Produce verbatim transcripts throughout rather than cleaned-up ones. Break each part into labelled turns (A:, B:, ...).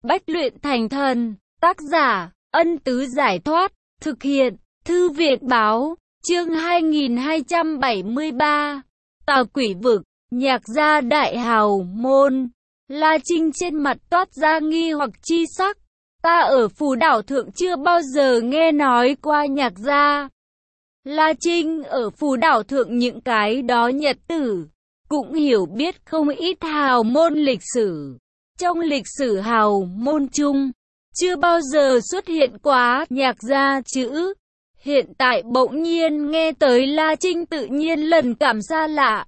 A: Bách luyện thành thần, tác giả, Ân Tứ Giải Thoát, thực hiện, Thư viện Báo, chương hai nghìn hai trăm bảy mươi ba, Tà Quỷ Vực, nhạc gia đại hào môn. La Trinh trên mặt toát ra nghi hoặc chi sắc, ta ở Phù Đảo Thượng chưa bao giờ nghe nói qua nhạc gia. La Trinh ở Phù Đảo Thượng những cái đó nhật tử, cũng hiểu biết không ít hào môn lịch sử. Trong lịch sử hào môn chung, chưa bao giờ xuất hiện quá nhạc gia chữ. Hiện tại bỗng nhiên nghe tới La Trinh tự nhiên lần cảm xa lạ.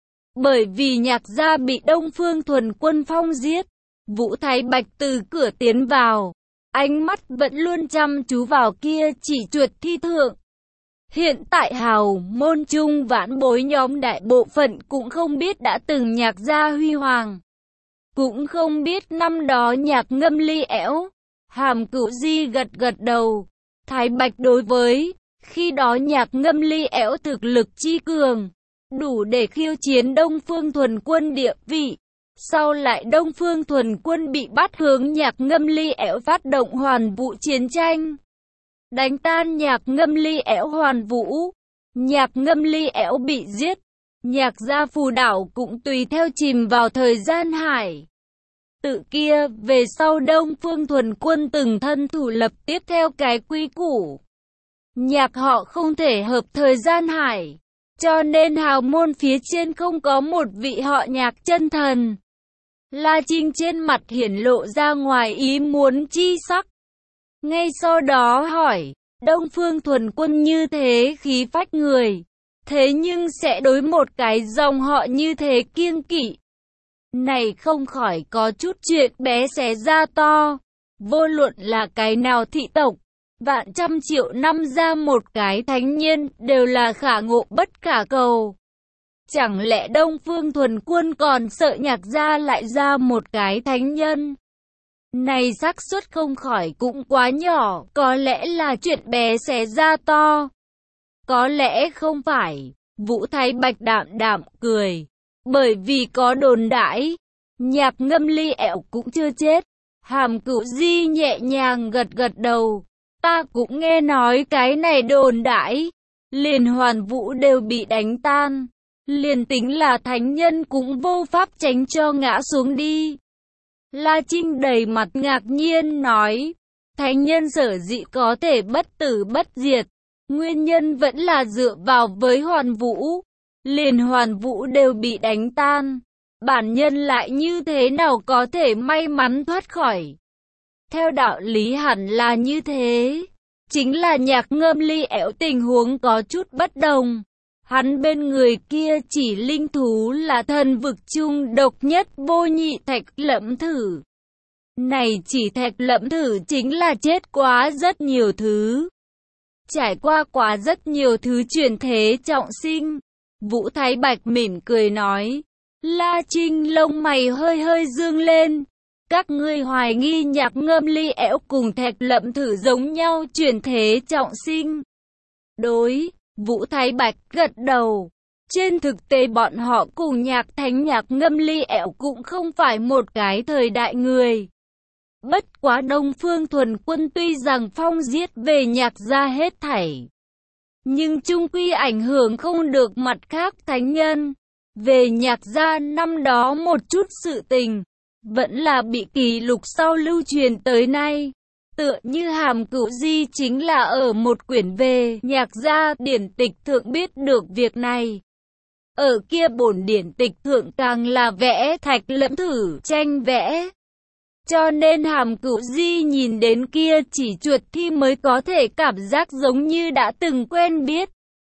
A: Bởi vì nhạc gia bị Đông Phương Thuần Quân Phong giết, Vũ Thái Bạch từ cửa tiến vào, ánh mắt vẫn luôn chăm chú vào kia chỉ chuột thi thượng. Hiện tại hào môn chung vãn bối nhóm đại bộ phận cũng không biết đã từng nhạc gia huy hoàng. Cũng không biết năm đó nhạc Ngâm Ly ẻo. Hàm Cửu Di gật gật đầu. Thái Bạch đối với khi đó nhạc Ngâm Ly ẻo thực lực chi cường, đủ để khiêu chiến Đông Phương Thuần Quân địa vị. Sau lại Đông Phương Thuần Quân bị bắt hướng nhạc Ngâm Ly ẻo phát động hoàn vũ chiến tranh, đánh tan nhạc Ngâm Ly ẻo hoàn vũ. Nhạc Ngâm Ly ẻo bị giết, nhạc gia Phù Đảo cũng tùy theo chìm vào thời gian hải. Tự kia về sau Đông Phương Thuần Quân từng thân thủ lập tiếp theo cái quy củ. Nhạc họ không thể hợp thời gian hải, cho nên hào môn phía trên không có một vị họ nhạc chân thần. La Trinh trên mặt hiển lộ ra ngoài ý muốn chi sắc. Ngay sau đó hỏi, Đông Phương Thuần Quân như thế khí phách người, thế nhưng sẽ đối một cái dòng họ như thế kiêng kỵ. Này không khỏi có chút chuyện bé xé ra to. Vô luận là cái nào thị tộc, vạn trăm triệu năm ra một cái thánh nhân đều là khả ngộ bất khả cầu. Chẳng lẽ Đông Phương Thuần Quân còn sợ nhạc gia lại ra một cái thánh nhân? Này xác suất không khỏi cũng quá nhỏ, có lẽ là chuyện bé xé ra to. Có lẽ không phải. Vũ Thái Bạch đạm đạm cười. Bởi vì có đồn đãi, nhạc Ngâm Ly ẻo cũng chưa chết. Hàm Cửu Di nhẹ nhàng gật gật đầu. Ta cũng nghe nói cái này đồn đãi, liền hoàn vũ đều bị đánh tan. Liền tính là thánh nhân cũng vô pháp tránh cho ngã xuống đi. La Trinh đầy mặt ngạc nhiên nói, thánh nhân sở dĩ có thể bất tử bất diệt, nguyên nhân vẫn là dựa vào với hoàn vũ. Liền hoàn vũ đều bị đánh tan, bản nhân lại như thế nào có thể may mắn thoát khỏi? Theo đạo lý hẳn là như thế, chính là nhạc Ngâm Ly ẻo tình huống có chút bất đồng. Hắn bên người kia chỉ linh thú là thần vực chung độc nhất vô nhị Thạch Lẫm Thử. Này chỉ Thạch Lẫm Thử chính là chết quá rất nhiều thứ, trải qua quá rất nhiều thứ chuyển thế trọng sinh. Vũ Thái Bạch mỉm cười nói. La Trinh lông mày hơi hơi dương lên. Các ngươi hoài nghi nhạc Ngâm Ly ẻo cùng Thạch Lẫm Thử giống nhau chuyển thế trọng sinh? Đối, Vũ Thái Bạch gật đầu. Trên thực tế bọn họ cùng nhạc thánh nhạc Ngâm Ly ẻo cũng không phải một cái thời đại người. Bất quá Đông Phương Thuần Quân tuy rằng phong giết về nhạc gia hết thảy, nhưng chung quy ảnh hưởng không được mặt khác thánh nhân. Về nhạc gia năm đó một chút sự tình, vẫn là bị kỷ lục sau lưu truyền tới nay. Tựa như Hàm Cửu Di chính là ở một quyển về nhạc gia điển tịch thượng biết được việc này. Ở kia bổn điển tịch thượng càng là vẽ Thạch Lẫm Thử tranh vẽ. Cho nên Hàm Cửu Di nhìn đến kia chỉ chuột thi mới có thể cảm giác giống như đã từng quen biết.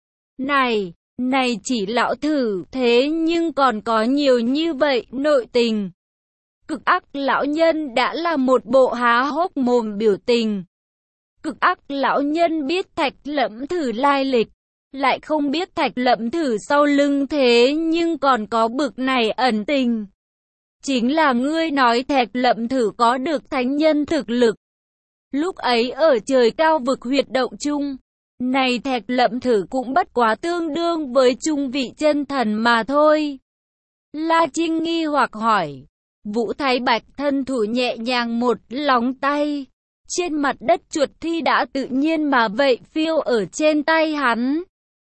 A: Này, này chỉ lão thử, thế nhưng còn có nhiều như vậy nội tình. Cực ác lão nhân đã là một bộ há hốc mồm biểu tình. Cực ác lão nhân biết Thạch Lẫm Thử lai lịch, lại không biết Thạch Lẫm Thử sau lưng thế nhưng còn có bực này ẩn tình. Chính là ngươi nói Thạch Lẫm Thử có được thánh nhân thực lực. Lúc ấy ở trời cao vực huyệt động chung, này Thạch Lẫm Thử cũng bất quá tương đương với trung vị chân thần mà thôi. La Trinh nghi hoặc hỏi, Vũ Thái Bạch thân thủ nhẹ nhàng một lóng tay. Trên mặt đất chuột thi đã tự nhiên mà vậy phiêu ở trên tay hắn.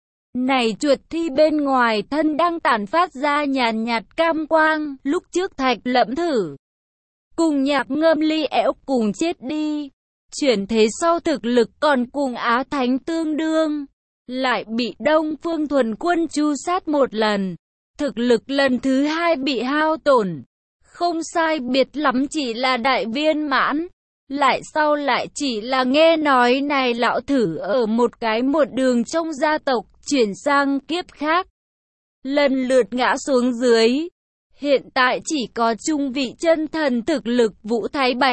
A: Này chuột thi bên ngoài thân đang tản phát ra nhàn nhạt cam quang, lúc trước Thạch Lẫm Thử cùng Nhạc Ngâm Ly ẻo cùng chết đi. Chuyển thế sau thực lực còn cùng Á Thánh tương đương, lại bị Đông Phương Thuần Quân chu sát một lần. Thực lực lần thứ hai bị hao tổn, không sai biệt lắm chỉ là đại viên mãn. Lại sau lại chỉ là nghe nói này lão thử ở một cái một đường trong gia tộc chuyển sang kiếp khác, lần lượt ngã xuống dưới. Hiện tại chỉ có trung vị chân thần thực lực Vũ Thái Bạch.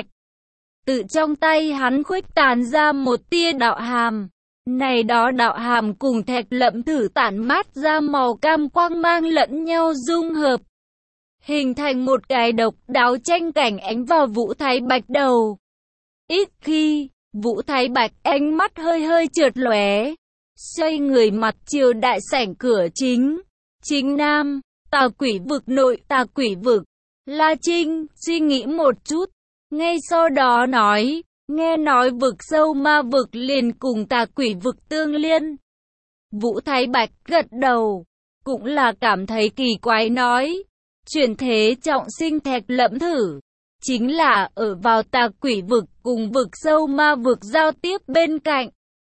A: Tự trong tay hắn khuếch tàn ra một tia đạo hàm. Này đó đạo hàm cùng Thạch Lẫm Thử tản mát ra màu cam quang mang lẫn nhau dung hợp, hình thành một cái độc đáo tranh cảnh ánh vào Vũ Thái Bạch đầu. Ít khi, Vũ Thái Bạch ánh mắt hơi hơi chợt lóe, xoay người mặt chiều đại sảnh cửa chính, chính nam, Tà Quỷ Vực nội Tà Quỷ Vực. La Trinh suy nghĩ một chút, ngay sau đó nói, nghe nói vực sâu ma vực liền cùng Tà Quỷ Vực tương liên. Vũ Thái Bạch gật đầu, cũng là cảm thấy kỳ quái nói, chuyển thế trọng sinh Thạch Lẫm Thử chính là ở vào Tà Quỷ Vực cùng vực sâu ma vực giao tiếp bên cạnh.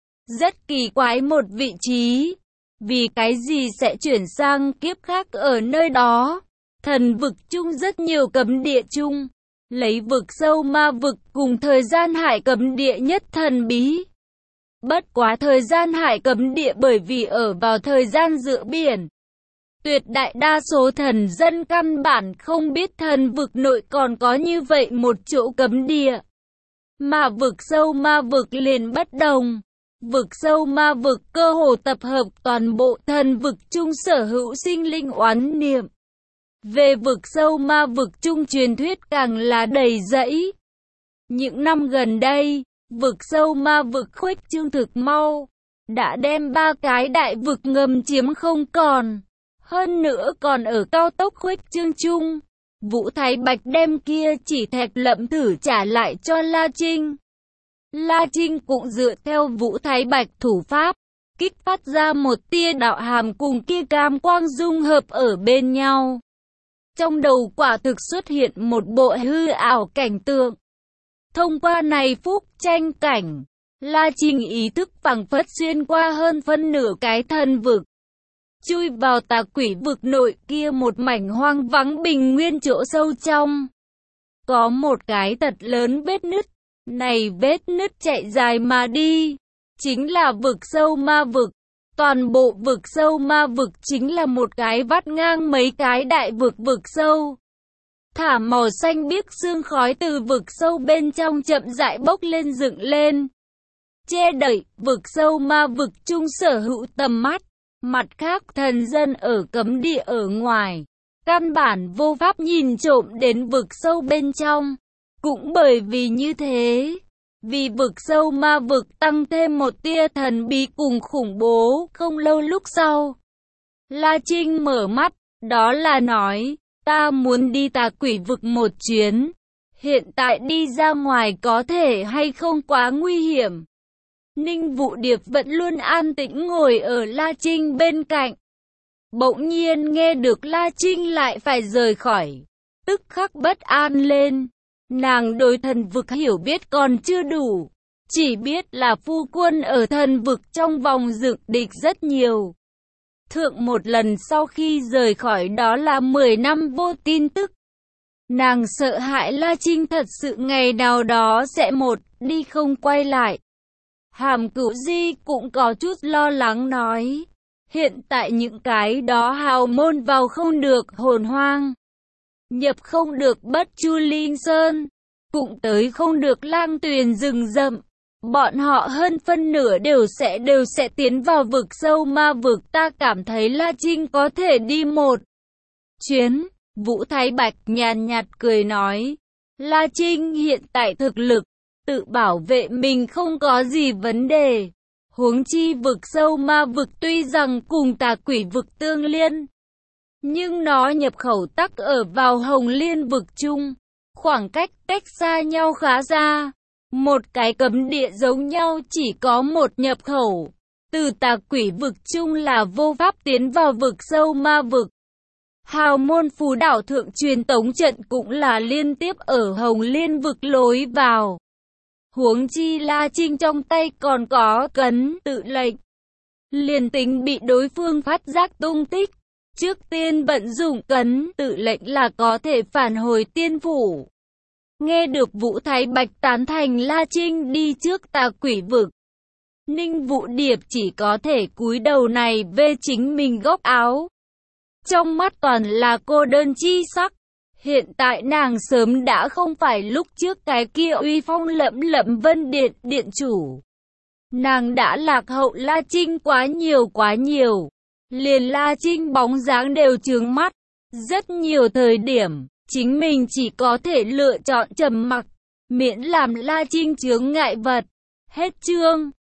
A: Rất kỳ quái một vị trí, vì cái gì sẽ chuyển sang kiếp khác ở nơi đó. Thần vực chung rất nhiều cấm địa chung, lấy vực sâu ma vực cùng thời gian hải cấm địa nhất thần bí. Bất quá thời gian hải cấm địa bởi vì ở vào thời gian giữa biển, tuyệt đại đa số thần dân căn bản không biết thần vực nội còn có như vậy một chỗ cấm địa. Mà vực sâu ma vực liền bất đồng. Vực sâu ma vực cơ hồ tập hợp toàn bộ thần vực chung sở hữu sinh linh oán niệm. Về vực sâu ma vực chung truyền thuyết càng là đầy rẫy. Những năm gần đây, vực sâu ma vực khuếch trương thực mau, đã đem ba cái đại vực ngầm chiếm không còn. Hơn nữa còn ở cao tốc khuếch trương chung. Vũ Thái Bạch đem kia chỉ Thạch Lẫm Thử trả lại cho La Trinh. La Trinh cũng dựa theo Vũ Thái Bạch thủ pháp, kích phát ra một tia đạo hàm cùng kia cam quang dung hợp ở bên nhau. Trong đầu quả thực xuất hiện một bộ hư ảo cảnh tượng. Thông qua này phúc tranh cảnh, La Trinh ý thức phảng phất xuyên qua hơn phân nửa cái thần vực, chui vào Tà Quỷ Vực nội kia một mảnh hoang vắng bình nguyên chỗ sâu trong. Có một cái thật lớn vết nứt, này vết nứt chạy dài mà đi, chính là vực sâu ma vực. Toàn bộ vực sâu ma vực chính là một cái vắt ngang mấy cái đại vực vực sâu. Thả màu xanh biếc sương khói từ vực sâu bên trong chậm rãi bốc lên dựng lên, che đậy vực sâu ma vực chung sở hữu tầm mắt. Mặt khác thần dân ở cấm địa ở ngoài, căn bản vô pháp nhìn trộm đến vực sâu bên trong. Cũng bởi vì như thế, vì vực sâu ma vực tăng thêm một tia thần bí cùng khủng bố. Không lâu lúc sau, La Trinh mở mắt, đó là nói, ta muốn đi Tà Quỷ Vực một chuyến. Hiện tại đi ra ngoài có thể hay không quá nguy hiểm. Ninh Vũ Điệp vẫn luôn an tĩnh ngồi ở La Trinh bên cạnh. Bỗng nhiên nghe được La Trinh lại phải rời khỏi, tức khắc bất an lên. Nàng đối thần vực hiểu biết còn chưa đủ, chỉ biết là phu quân ở thần vực trong vòng dựng địch rất nhiều. Thượng một lần sau khi rời khỏi đó là mười năm vô tin tức. Nàng sợ hãi La Trinh thật sự ngày nào đó sẽ một đi không quay lại. Hàm Cửu Di cũng có chút lo lắng nói, hiện tại những cái đó hào môn vào không được Hồn Hoang, nhập không được Bất Chu Linh Sơn, cũng tới không được Lang Tuyền rừng rậm. Bọn họ hơn phân nửa đều sẽ đều sẽ tiến vào vực sâu ma vực. Ta cảm thấy La Trinh có thể đi một chuyến. Vũ Thái Bạch nhàn nhạt cười nói, La Trinh hiện tại thực lực tự bảo vệ mình không có gì vấn đề. Huống chi vực sâu ma vực tuy rằng cùng Tà Quỷ Vực tương liên, nhưng nó nhập khẩu tắc ở vào Hồng Liên vực chung, khoảng cách cách xa nhau khá xa. Một cái cấm địa giống nhau chỉ có một nhập khẩu. Từ Tà Quỷ vực chung là vô pháp tiến vào vực sâu ma vực. Hào môn Phù Đảo thượng truyền tống trận cũng là liên tiếp ở Hồng Liên vực lối vào. Huống chi La Trinh trong tay còn có cấn tự lệnh. Liền tính bị đối phương phát giác tung tích, trước tiên vận dụng cấn tự lệnh là có thể phản hồi tiên phủ. Nghe được Vũ Thái Bạch tán thành La Trinh đi trước Tà Quỷ vực, Ninh Vũ Điệp chỉ có thể cúi đầu này về chính mình góc áo. Trong mắt toàn là cô đơn chi sắc. Hiện tại nàng sớm đã không phải lúc trước cái kia uy phong lẫm lẫm Vân Điện điện chủ. Nàng đã lạc hậu La Trinh quá nhiều quá nhiều. Liền La Trinh bóng dáng đều chướng mắt. Rất nhiều thời điểm, chính mình chỉ có thể lựa chọn trầm mặc, miễn làm La Trinh chướng ngại vật. Hết chương.